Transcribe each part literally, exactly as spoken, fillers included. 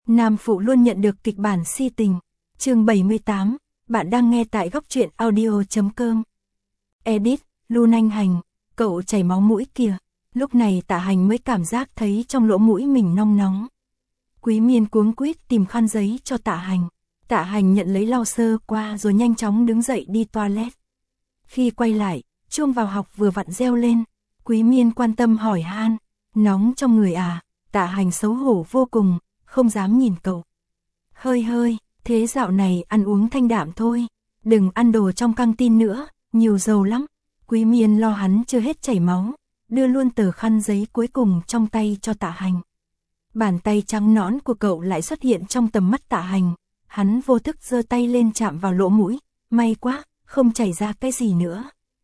Nam phụ luôn nhận được kịch bản si tình. Chương bảy mươi tám, bạn đang nghe tại góc truyện audio chấm com. Edit, Luôn Anh Hành, cậu chảy máu mũi kìa. Lúc này Tạ Hành mới cảm giác thấy trong lỗ mũi mình nong nóng. Quý Miên cuống quýt tìm khăn giấy cho Tạ Hành. Tạ Hành nhận lấy lau sơ qua rồi nhanh chóng đứng dậy đi toilet. Khi quay lại, chuông vào học vừa vặn reo lên. Quý Miên quan tâm hỏi han, nóng trong người à? Tạ Hành xấu hổ vô cùng, không dám nhìn cậu. Hơi hơi, thế dạo này ăn uống thanh đạm thôi, đừng ăn đồ trong căng tin nữa, nhiều dầu lắm. Quý Miên lo hắn chưa hết chảy máu, đưa luôn tờ khăn giấy cuối cùng trong tay cho Tạ Hành. Bàn tay trắng nõn của cậu lại xuất hiện trong tầm mắt Tạ Hành, hắn vô thức giơ tay lên chạm vào lỗ mũi, may quá, không chảy ra cái gì nữa.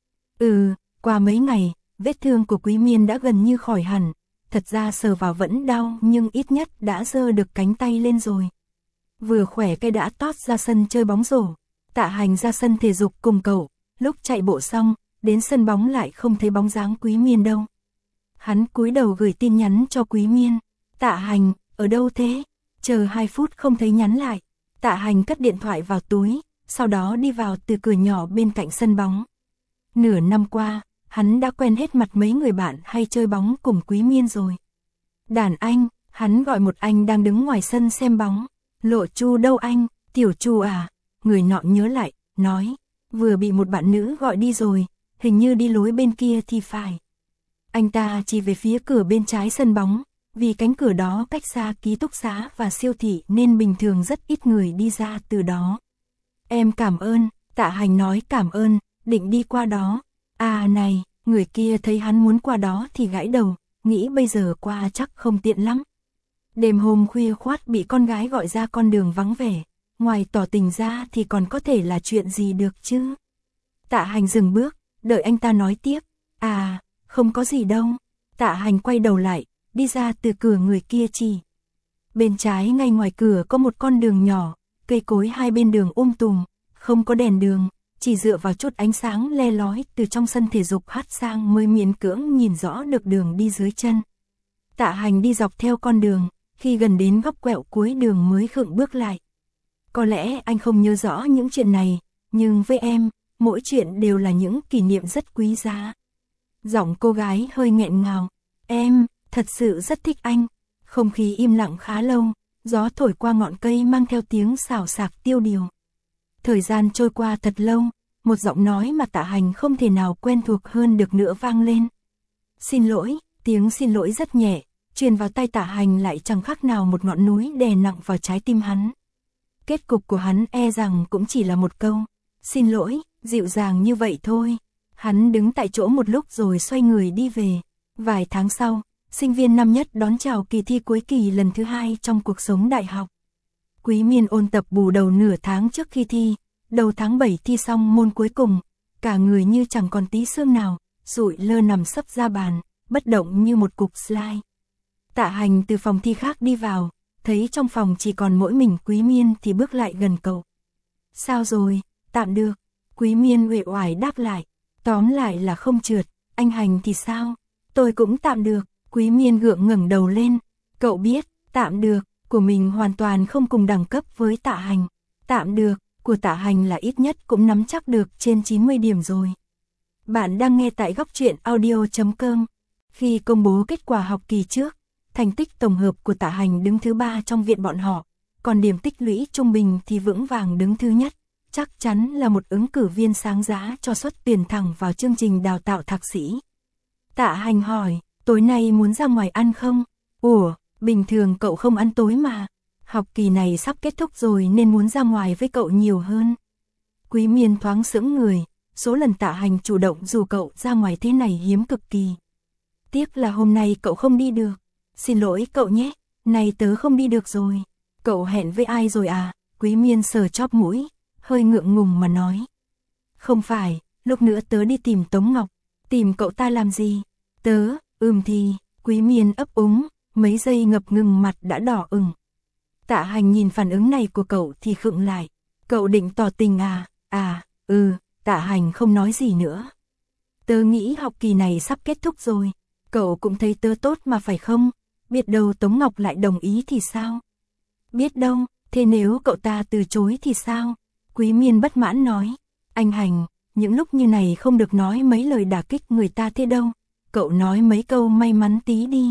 Ừ, qua mấy ngày, vết thương của Quý Miên đã gần như khỏi hẳn, thật ra sờ vào vẫn đau nhưng ít nhất đã giơ được cánh tay lên rồi. Vừa khỏe cái đã tót ra sân chơi bóng rổ. Tạ Hành ra sân thể dục cùng cậu, lúc chạy bộ xong, đến sân bóng lại không thấy bóng dáng Quý Miên đâu. Hắn cúi đầu gửi tin nhắn cho Quý Miên, Tạ Hành, ở đâu thế? Chờ hai phút không thấy nhắn lại. Tạ Hành cất điện thoại vào túi, sau đó đi vào từ cửa nhỏ bên cạnh sân bóng. Nửa năm qua, hắn đã quen hết mặt mấy người bạn hay chơi bóng cùng Quý Miên rồi. Đàn anh, hắn gọi một anh đang đứng ngoài sân xem bóng. Lộ Chu đâu anh? Tiểu Chu à? Người nọ nhớ lại, nói, vừa bị một bạn nữ gọi đi rồi, hình như đi lối bên kia thì phải. Anh ta chỉ về phía cửa bên trái sân bóng, vì cánh cửa đó cách xa ký túc xá và siêu thị nên bình thường rất ít người đi ra từ đó. Em cảm ơn, Tạ Hành nói cảm ơn, định đi qua đó. À này, người kia thấy hắn muốn qua đó thì gãi đầu, nghĩ bây giờ qua chắc không tiện lắm. Đêm hôm khuya khoắt bị con gái gọi ra con đường vắng vẻ, ngoài tỏ tình ra thì còn có thể là chuyện gì được chứ? Tạ Hành dừng bước, đợi anh ta nói tiếp. À, không có gì đâu. Tạ Hành quay đầu lại, đi ra từ cửa người kia chỉ. Bên trái ngay ngoài cửa có một con đường nhỏ, cây cối hai bên đường um tùm, không có đèn đường, chỉ dựa vào chút ánh sáng le lói từ trong sân thể dục hắt sang mới miễn cưỡng nhìn rõ được đường đi dưới chân. Tạ Hành đi dọc theo con đường, khi gần đến góc quẹo cuối đường mới khựng bước lại. Có lẽ anh không nhớ rõ những chuyện này, nhưng với em, mỗi chuyện đều là những kỷ niệm rất quý giá. Giọng cô gái hơi nghẹn ngào, em, thật sự rất thích anh. Không khí im lặng khá lâu, gió thổi qua ngọn cây mang theo tiếng xào xạc tiêu điều. Thời gian trôi qua thật lâu, một giọng nói mà Tạ Hành không thể nào quen thuộc hơn được nữa vang lên. Xin lỗi, tiếng xin lỗi rất nhẹ, truyền vào tai Tạ Hành lại chẳng khác nào một ngọn núi đè nặng vào trái tim hắn. Kết cục của hắn e rằng cũng chỉ là một câu, xin lỗi, dịu dàng như vậy thôi. Hắn đứng tại chỗ một lúc rồi xoay người đi về. Vài tháng sau, sinh viên năm nhất đón chào kỳ thi cuối kỳ lần thứ hai trong cuộc sống đại học. Quý Miên ôn tập bù đầu nửa tháng trước khi thi, đầu tháng bảy thi xong môn cuối cùng, cả người như chẳng còn tí xương nào, sụi lơ nằm sấp ra bàn, bất động như một cục slime. Tạ Hành từ phòng thi khác đi vào, thấy trong phòng chỉ còn mỗi mình Quý Miên thì bước lại gần cậu. Sao rồi, tạm được. Quý Miên uể oải đáp lại, tóm lại là không trượt, anh Hành thì sao? Tôi cũng tạm được. Quý Miên gượng ngẩng đầu lên, cậu biết, tạm được, của mình hoàn toàn không cùng đẳng cấp với Tạ Hành. Tạm được, của Tạ Hành là ít nhất cũng nắm chắc được trên chín mươi điểm rồi. Bạn đang nghe tại góc truyện audio chấm com. Khi công bố kết quả học kỳ trước, thành tích tổng hợp của Tạ Hành đứng thứ ba trong viện bọn họ, còn điểm tích lũy trung bình thì vững vàng đứng thứ nhất, chắc chắn là một ứng cử viên sáng giá cho suất tuyển thẳng vào chương trình đào tạo thạc sĩ. Tạ Hành hỏi, tối nay muốn ra ngoài ăn không? Ủa, bình thường cậu không ăn tối mà. Học kỳ này sắp kết thúc rồi nên muốn ra ngoài với cậu nhiều hơn. Quý Miên thoáng sững người, số lần Tạ Hành chủ động rủ cậu ra ngoài thế này hiếm cực kỳ. Tiếc là hôm nay cậu không đi được. Xin lỗi cậu nhé, này tớ không đi được rồi. Cậu hẹn với ai rồi à? Quý Miên sờ chóp mũi, hơi ngượng ngùng mà nói. Không phải, lúc nữa tớ đi tìm Tống Ngọc. Tìm cậu ta làm gì? Tớ, ừm thì, Quý Miên ấp úng, mấy giây ngập ngừng mặt đã đỏ ửng. Tạ Hành nhìn phản ứng này của cậu thì khựng lại. Cậu định tỏ tình à? À, ừ, Tạ Hành không nói gì nữa. Tớ nghĩ học kỳ này sắp kết thúc rồi. Cậu cũng thấy tớ tốt mà phải không? Biết đâu Tống Ngọc lại đồng ý thì sao? Biết đâu, thế nếu cậu ta từ chối thì sao? Quý Miên bất mãn nói. Anh Hành, những lúc như này không được nói mấy lời đả kích người ta thế đâu. Cậu nói mấy câu may mắn tí đi.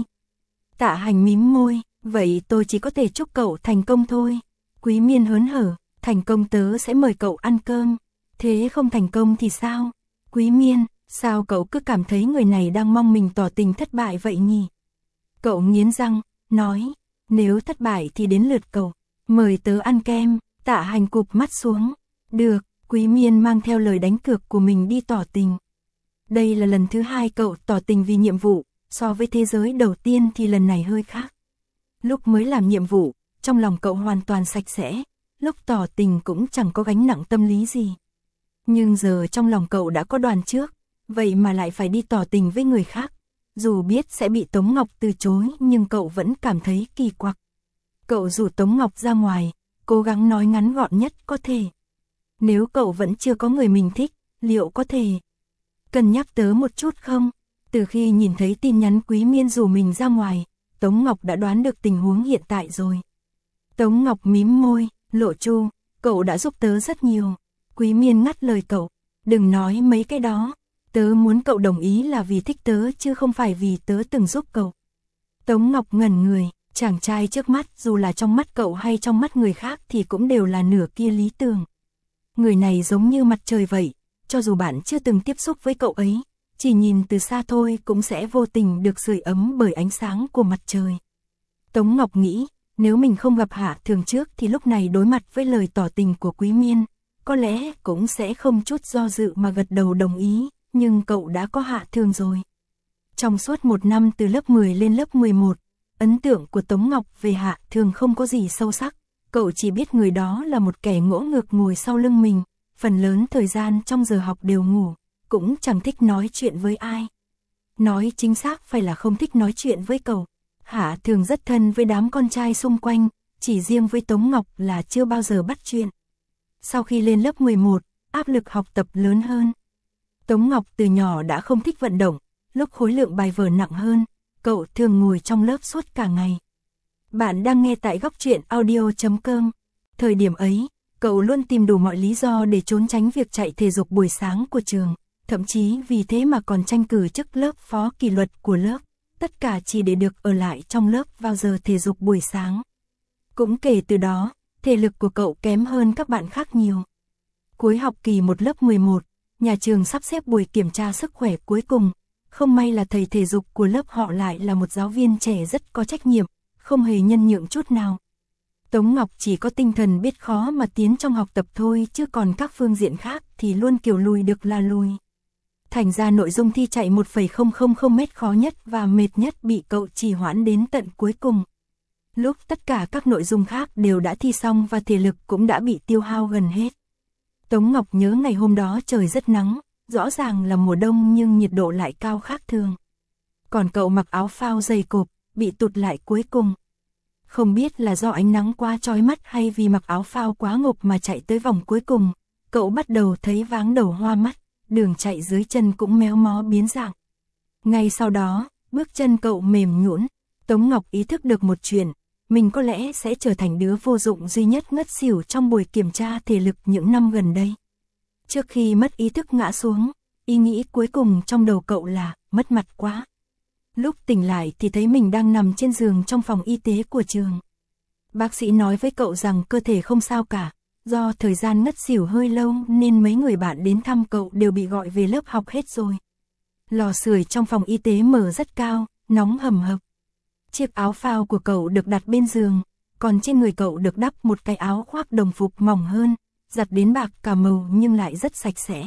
Tạ Hành mím môi, vậy tôi chỉ có thể chúc cậu thành công thôi. Quý Miên hớn hở, thành công tớ sẽ mời cậu ăn cơm. Thế không thành công thì sao? Quý Miên, sao cậu cứ cảm thấy người này đang mong mình tỏ tình thất bại vậy nhỉ? Cậu nghiến răng, nói, nếu thất bại thì đến lượt cậu, mời tớ ăn kem. Tạ Hành cụp mắt xuống. Được, Quý Miên mang theo lời đánh cược của mình đi tỏ tình. Đây là lần thứ hai cậu tỏ tình vì nhiệm vụ, so với thế giới đầu tiên thì lần này hơi khác. Lúc mới làm nhiệm vụ, trong lòng cậu hoàn toàn sạch sẽ, lúc tỏ tình cũng chẳng có gánh nặng tâm lý gì. Nhưng giờ trong lòng cậu đã có đoàn trước, vậy mà lại phải đi tỏ tình với người khác. Dù biết sẽ bị Tống Ngọc từ chối nhưng cậu vẫn cảm thấy kỳ quặc. Cậu rủ Tống Ngọc ra ngoài, cố gắng nói ngắn gọn nhất có thể. Nếu cậu vẫn chưa có người mình thích, liệu có thể cân nhắc tớ một chút không? Từ khi nhìn thấy tin nhắn Quý Miên rủ mình ra ngoài, Tống Ngọc đã đoán được tình huống hiện tại rồi. Tống Ngọc mím môi, Lộ Chu, cậu đã giúp tớ rất nhiều. Quý Miên ngắt lời cậu, đừng nói mấy cái đó. Tớ muốn cậu đồng ý là vì thích tớ chứ không phải vì tớ từng giúp cậu. Tống Ngọc ngẩn người, chàng trai trước mắt dù là trong mắt cậu hay trong mắt người khác thì cũng đều là nửa kia lý tưởng. Người này giống như mặt trời vậy, cho dù bạn chưa từng tiếp xúc với cậu ấy, chỉ nhìn từ xa thôi cũng sẽ vô tình được sưởi ấm bởi ánh sáng của mặt trời. Tống Ngọc nghĩ, nếu mình không gặp Hạ Thường trước thì lúc này đối mặt với lời tỏ tình của Quý Miên, có lẽ cũng sẽ không chút do dự mà gật đầu đồng ý, nhưng cậu đã có Hạ Thường rồi. Trong suốt một năm từ lớp mười lên lớp mười một, ấn tượng của Tống Ngọc về Hạ Thường không có gì sâu sắc, cậu chỉ biết người đó là một kẻ ngỗ ngược ngồi sau lưng mình, phần lớn thời gian trong giờ học đều ngủ, cũng chẳng thích nói chuyện với ai. Nói chính xác phải là không thích nói chuyện với cậu. Hạ Thường rất thân với đám con trai xung quanh, chỉ riêng với Tống Ngọc là chưa bao giờ bắt chuyện. Sau khi lên lớp mười một, áp lực học tập lớn hơn. Tống Ngọc từ nhỏ đã không thích vận động, lúc khối lượng bài vở nặng hơn, cậu thường ngồi trong lớp suốt cả ngày. Bạn đang nghe tại góc truyện audio chấm com. Thời điểm ấy, cậu luôn tìm đủ mọi lý do để trốn tránh việc chạy thể dục buổi sáng của trường, thậm chí vì thế mà còn tranh cử chức lớp phó kỷ luật của lớp, tất cả chỉ để được ở lại trong lớp vào giờ thể dục buổi sáng. Cũng kể từ đó, thể lực của cậu kém hơn các bạn khác nhiều. Cuối học kỳ một lớp mười một, nhà trường sắp xếp buổi kiểm tra sức khỏe cuối cùng, không may là thầy thể dục của lớp họ lại là một giáo viên trẻ rất có trách nhiệm, không hề nhân nhượng chút nào. Tống Ngọc chỉ có tinh thần biết khó mà tiến trong học tập thôi chứ còn các phương diện khác thì luôn kiểu lùi được là lùi. Thành ra nội dung thi chạy một phẩy không không không mét khó nhất và mệt nhất bị cậu trì hoãn đến tận cuối cùng. Lúc tất cả các nội dung khác đều đã thi xong và thể lực cũng đã bị tiêu hao gần hết. Tống Ngọc nhớ ngày hôm đó trời rất nắng, rõ ràng là mùa đông nhưng nhiệt độ lại cao khác thường. Còn cậu mặc áo phao dày cộp, bị tụt lại cuối cùng. Không biết là do ánh nắng quá chói mắt hay vì mặc áo phao quá ngộp mà chạy tới vòng cuối cùng, cậu bắt đầu thấy váng đầu hoa mắt, đường chạy dưới chân cũng méo mó biến dạng. Ngay sau đó, bước chân cậu mềm nhũn, Tống Ngọc ý thức được một chuyện, mình có lẽ sẽ trở thành đứa vô dụng duy nhất ngất xỉu trong buổi kiểm tra thể lực những năm gần đây. Trước khi mất ý thức ngã xuống, ý nghĩ cuối cùng trong đầu cậu là, mất mặt quá. Lúc tỉnh lại thì thấy mình đang nằm trên giường trong phòng y tế của trường. Bác sĩ nói với cậu rằng cơ thể không sao cả, do thời gian ngất xỉu hơi lâu nên mấy người bạn đến thăm cậu đều bị gọi về lớp học hết rồi. Lò sưởi trong phòng y tế mở rất cao, nóng hầm hập. Chiếc áo phao của cậu được đặt bên giường, còn trên người cậu được đắp một cái áo khoác đồng phục mỏng hơn, giặt đến bạc cả màu nhưng lại rất sạch sẽ.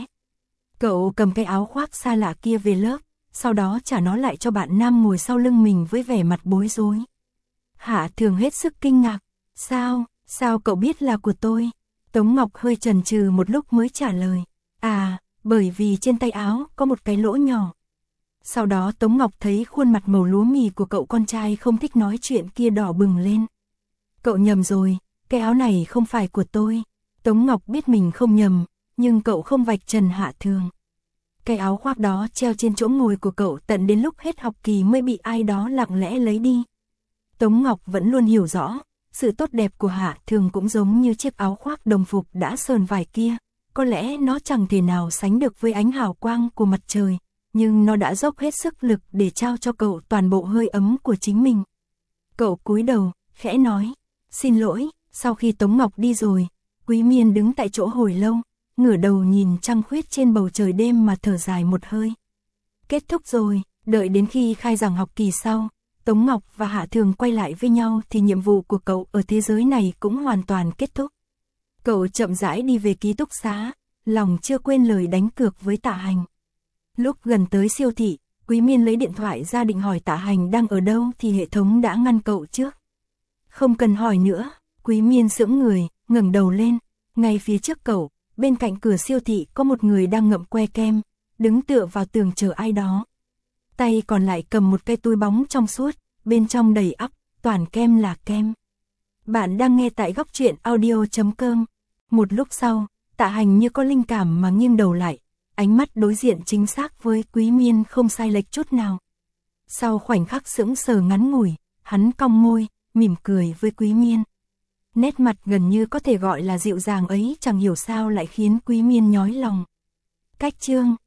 Cậu cầm cái áo khoác xa lạ kia về lớp, sau đó trả nó lại cho bạn nam ngồi sau lưng mình với vẻ mặt bối rối. Hạ Thường hết sức kinh ngạc, sao, sao cậu biết là của tôi? Tống Ngọc hơi chần chừ một lúc mới trả lời, à, bởi vì trên tay áo có một cái lỗ nhỏ. Sau đó Tống Ngọc thấy khuôn mặt màu lúa mì của cậu con trai không thích nói chuyện kia đỏ bừng lên. Cậu nhầm rồi, cái áo này không phải của tôi. Tống Ngọc biết mình không nhầm, nhưng cậu không vạch trần Hạ Thường. Cái áo khoác đó treo trên chỗ ngồi của cậu tận đến lúc hết học kỳ mới bị ai đó lặng lẽ lấy đi. Tống Ngọc vẫn luôn hiểu rõ, Sự tốt đẹp của Hạ Thường cũng giống như chiếc áo khoác đồng phục đã sờn vải kia, có lẽ nó chẳng thể nào sánh được với ánh hào quang của mặt trời, nhưng nó đã dốc hết sức lực để trao cho cậu toàn bộ hơi ấm của chính mình. Cậu cúi đầu, khẽ nói, xin lỗi. Sau khi Tống Ngọc đi rồi, Quý Miên đứng tại chỗ hồi lâu, ngửa đầu nhìn trăng khuyết trên bầu trời đêm mà thở dài một hơi. Kết thúc rồi, đợi đến khi khai giảng học kỳ sau, Tống Ngọc và Hạ Thường quay lại với nhau thì nhiệm vụ của cậu ở thế giới này cũng hoàn toàn kết thúc. Cậu chậm rãi đi về ký túc xá, lòng chưa quên lời đánh cược với Tạ Hành. Lúc gần tới siêu thị, Quý Miên lấy điện thoại ra định hỏi Tạ Hành đang ở đâu thì hệ thống đã ngăn cậu trước. Không cần hỏi nữa, Quý Miên sững người, ngẩng đầu lên, ngay phía trước cậu, bên cạnh cửa siêu thị có một người đang ngậm que kem, đứng tựa vào tường chờ ai đó. Tay còn lại cầm một cái túi bóng trong suốt, bên trong đầy ắp, toàn kem là kem. Bạn đang nghe tại góc truyện audio chấm com. Một lúc sau, Tạ Hành như có linh cảm mà nghiêng đầu lại, ánh mắt đối diện chính xác với Quý Miên không sai lệch chút nào. Sau khoảnh khắc sững sờ ngắn ngủi, hắn cong môi, mỉm cười với Quý Miên. Nét mặt gần như có thể gọi là dịu dàng ấy chẳng hiểu sao lại khiến Quý Miên nhói lòng. Cách chương